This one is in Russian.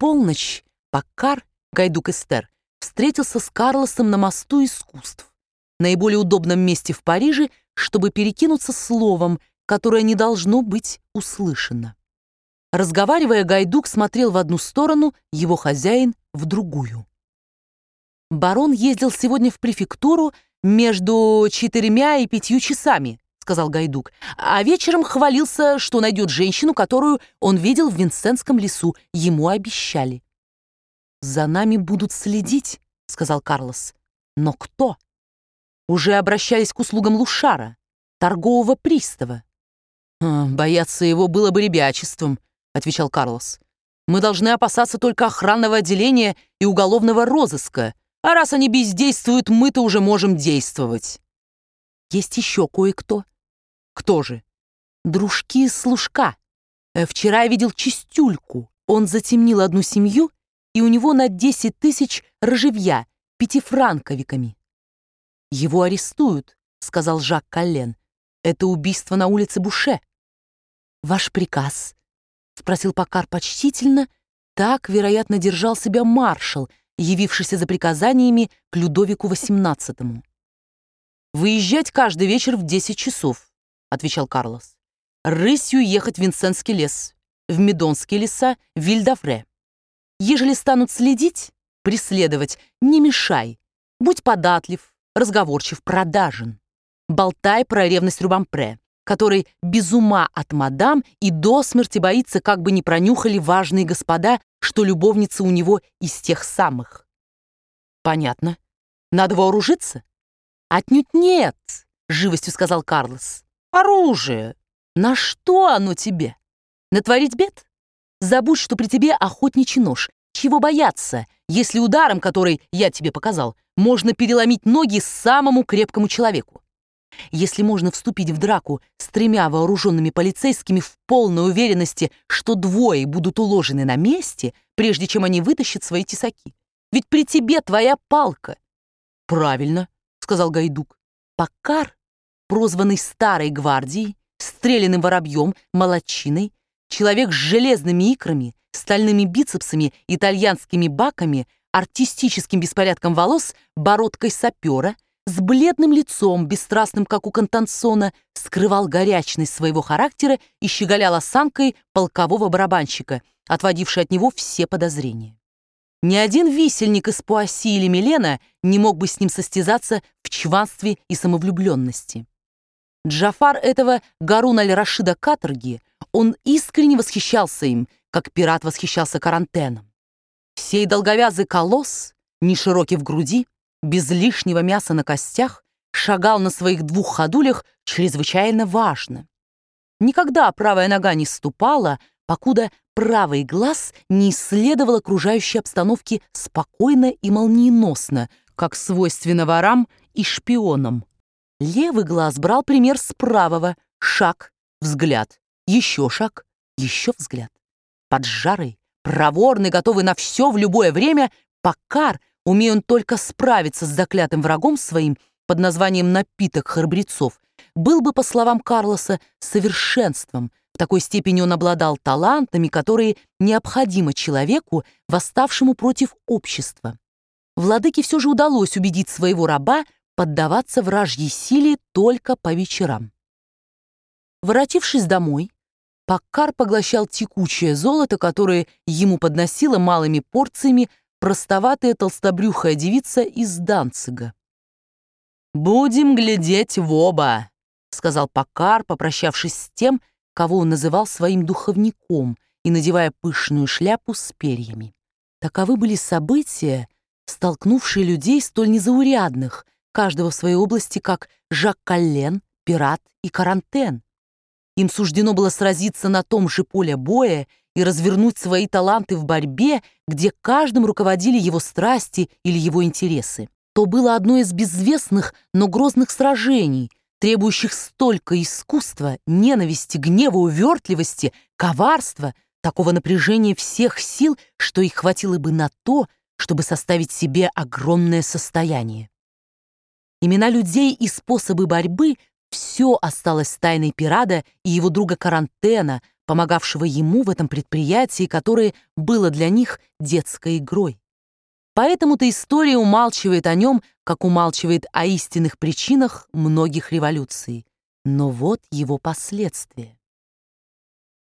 полночь Паккар, Гайдук Эстер, встретился с Карлосом на мосту искусств, наиболее удобном месте в Париже, чтобы перекинуться словом, которое не должно быть услышано. Разговаривая, Гайдук смотрел в одну сторону, его хозяин — в другую. «Барон ездил сегодня в префектуру между 4 и 5 часами», — сказал Гайдук, «а вечером хвалился, что найдет женщину, которую он видел в Винсентском лесу. Ему обещали». «За нами будут следить», — сказал Карлос. «Но кто?» Уже обращались к услугам Лушара, торгового пристава. «Бояться его было бы ребячеством», — отвечал Карлос. «Мы должны опасаться только охранного отделения и уголовного розыска, а раз они бездействуют, мы-то уже можем действовать». «Есть еще кое-кто». «Кто же?» «Дружки из Служка. Вчера я видел Чистюльку. Он затемнил одну семью, и у него на 10 000 рожевья, 5-франковиками». «Его арестуют», — сказал Жак Коллен. «Это убийство на улице Буше». «Ваш приказ?» — спросил Паккар почтительно. Так, вероятно, держал себя маршал, явившийся за приказаниями к Людовику XVIII. «Выезжать каждый вечер в 10 часов», — отвечал Карлос. «Рысью ехать в Винсентский лес, в Медонские леса, в Виль-д'Авре. Ежели станут следить, преследовать, не мешай. Будь податлив, разговорчив, продажен. Болтай про ревность Рубампре, который без ума от мадам и до смерти боится, как бы не пронюхали важные господа, что любовница у него из тех самых». «Понятно. Надо вооружиться?» «Отнюдь нет», — живостью сказал Карлос. «Оружие! На что оно тебе? Натворить бед? Забудь, что при тебе охотничий нож. Чего бояться, если ударом, который я тебе показал, можно переломить ноги самому крепкому человеку? Если можно вступить в драку с 3 вооруженными полицейскими в полной уверенности, что 2 будут уложены на месте, прежде чем они вытащат свои тесаки. Ведь при тебе твоя палка». «Правильно», — сказал Гайдук. Паккар, прозванный Старой гвардией, стрелянным воробьем, молодчиной, человек с железными икрами, стальными бицепсами, итальянскими баками, артистическим беспорядком волос, бородкой сапера, с бледным лицом, бесстрастным, как у Контансона, скрывал горячность своего характера и щеголял осанкой полкового барабанщика, отводивший от него все подозрения. Ни один висельник из Пуасси или Милена не мог бы с ним состязаться в чванстве и самовлюбленности. Джафар этого Гарун аль-Рашида каторги, он искренне восхищался им, как пират восхищался Карантеном. Сей долговязый колосс, не широкий в груди, без лишнего мяса на костях, шагал на своих 2 ходулях чрезвычайно важно. Никогда правая нога не ступала, покуда правый глаз не исследовал окружающей обстановки спокойно и молниеносно, как свойственно ворам и шпионам. Левый глаз брал пример с правого: шаг, взгляд, еще шаг, еще взгляд. Поджарый, проворный, готовый на все в любое время, Паккар, умея он только справиться с заклятым врагом своим под названием «напиток храбрецов», был бы, по словам Карлоса, совершенством. В такой степени он обладал талантами, которые необходимы человеку, восставшему против общества. Владыке все же удалось убедить своего раба поддаваться вражьей силе только по вечерам. Воротившись домой, Паккар поглощал текучее золото, которое ему подносила малыми порциями простоватая толстобрюхая девица из Данцига. «Будем глядеть в оба», — сказал Паккар, попрощавшись с тем, кого он называл своим духовником, и надевая пышную шляпу с перьями. Таковы были события, столкнувшие людей столь незаурядных, каждого в своей области, как Жак Коллен, пират и Карантен. Им суждено было сразиться на том же поле боя и развернуть свои таланты в борьбе, где каждым руководили его страсти или его интересы. То было одно из безвестных, но грозных сражений, требующих столько искусства, ненависти, гнева, увертливости, коварства, такого напряжения всех сил, что их хватило бы на то, чтобы составить себе огромное состояние. Имена людей и способы борьбы — все осталось тайной Пирада и его друга Карантена, помогавшего ему в этом предприятии, которое было для них детской игрой. Поэтому-то история умалчивает о нем, как умалчивает о истинных причинах многих революций. Но вот его последствия.